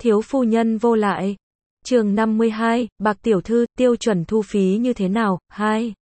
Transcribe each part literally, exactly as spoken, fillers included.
Thiếu phu nhân vô lại. Chương năm mươi hai, Bạc tiểu thư, tiêu chuẩn thu phí như thế nào? hai.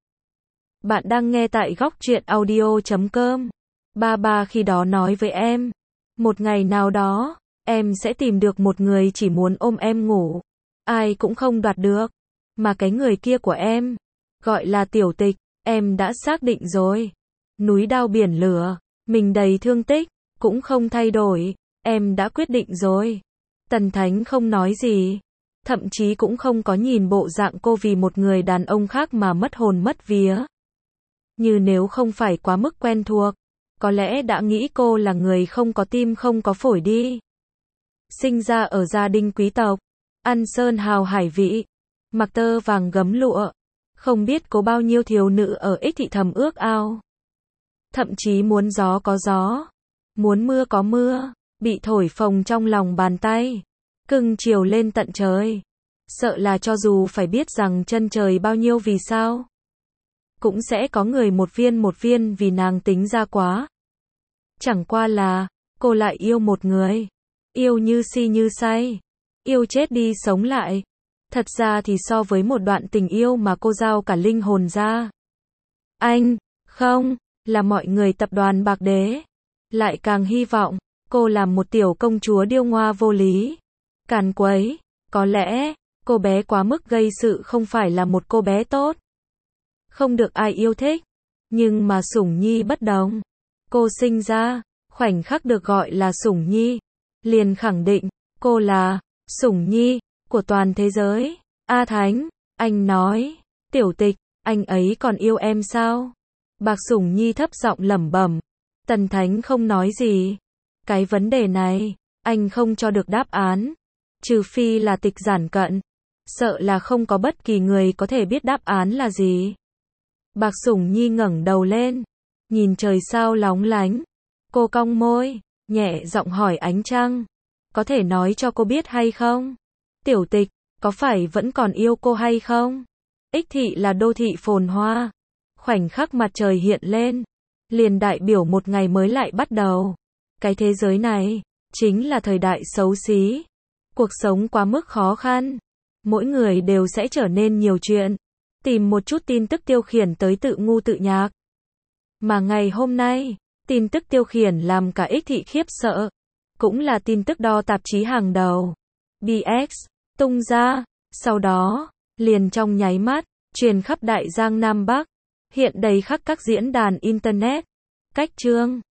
Bạn đang nghe tại góc truyện audio chấm com. Ba ba khi đó nói với em, một ngày nào đó, em sẽ tìm được một người chỉ muốn ôm em ngủ, ai cũng không đoạt được, mà cái người kia của em, gọi là Tiểu Tịch, em đã xác định rồi. Núi đao biển lửa, mình đầy thương tích, cũng không thay đổi, em đã quyết định rồi. Tần Thánh không nói gì, thậm chí cũng không có nhìn bộ dạng cô vì một người đàn ông khác mà mất hồn mất vía. Như nếu không phải quá mức quen thuộc, có lẽ đã nghĩ cô là người không có tim không có phổi đi. Sinh ra ở gia đình quý tộc, ăn sơn hào hải vị, mặc tơ vàng gấm lụa, không biết có bao nhiêu thiếu nữ ở Ích Thị thầm ước ao. Thậm chí muốn gió có gió, muốn mưa có mưa, bị thổi phồng trong lòng bàn tay, cưng chiều lên tận trời. Sợ là cho dù phải biết rằng chân trời bao nhiêu vì sao, cũng sẽ có người một viên một viên vì nàng tính ra quá. Chẳng qua là, cô lại yêu một người, yêu như si như say, yêu chết đi sống lại. Thật ra thì so với một đoạn tình yêu mà cô giao cả linh hồn ra, anh, không, là mọi người tập đoàn Bạc Đế, lại càng hy vọng, cô làm một tiểu công chúa điêu ngoa vô lý, càn quấy. Có lẽ, cô bé quá mức gây sự không phải là một cô bé tốt, không được ai yêu thích, nhưng mà Sủng Nhi bất đồng. Cô sinh ra, khoảnh khắc được gọi là Sủng Nhi, liền khẳng định, cô là Sủng Nhi của toàn thế giới. A Thánh, anh nói, Tiểu Tịch, anh ấy còn yêu em sao? Bạc Sủng Nhi thấp giọng lẩm bẩm. Tần Thánh không nói gì. Cái vấn đề này, anh không cho được đáp án, trừ phi là Tịch giản cận, sợ là không có bất kỳ người có thể biết đáp án là gì. Bạc Sủng Nhi ngẩng đầu lên, nhìn trời sao lóng lánh. Cô cong môi, nhẹ giọng hỏi ánh trăng, có thể nói cho cô biết hay không? Tiểu Tịch, có phải vẫn còn yêu cô hay không? Ích Thị là đô thị phồn hoa, khoảnh khắc mặt trời hiện lên, liền đại biểu một ngày mới lại bắt đầu. Cái thế giới này, chính là thời đại xấu xí. Cuộc sống quá mức khó khăn, mỗi người đều sẽ trở nên nhiều chuyện, tìm một chút tin tức tiêu khiển tới tự ngu tự nhạc. Mà ngày hôm nay, tin tức tiêu khiển làm cả Ích Thị khiếp sợ, cũng là tin tức đo tạp chí hàng đầu, bê ích, tung ra, sau đó, liền trong nháy mắt, truyền khắp đại giang Nam Bắc, hiện đầy khắp các diễn đàn Internet. Cách chương